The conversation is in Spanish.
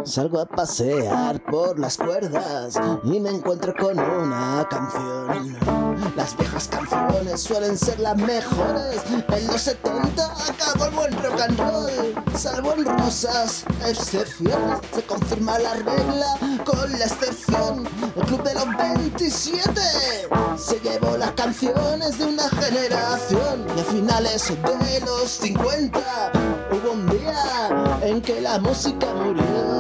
Salgo a pasear por las cuerdas y me encuentro con una canción. Las viejas canciones suelen ser las mejores. En los 70 acabó el buen rock and roll. Salvo en rosas, excepciones. Se confirma la regla con la excepción. El club de los 27 se llevó las canciones de una generación. Y a finales de los 50 hubo un día en que la música murió.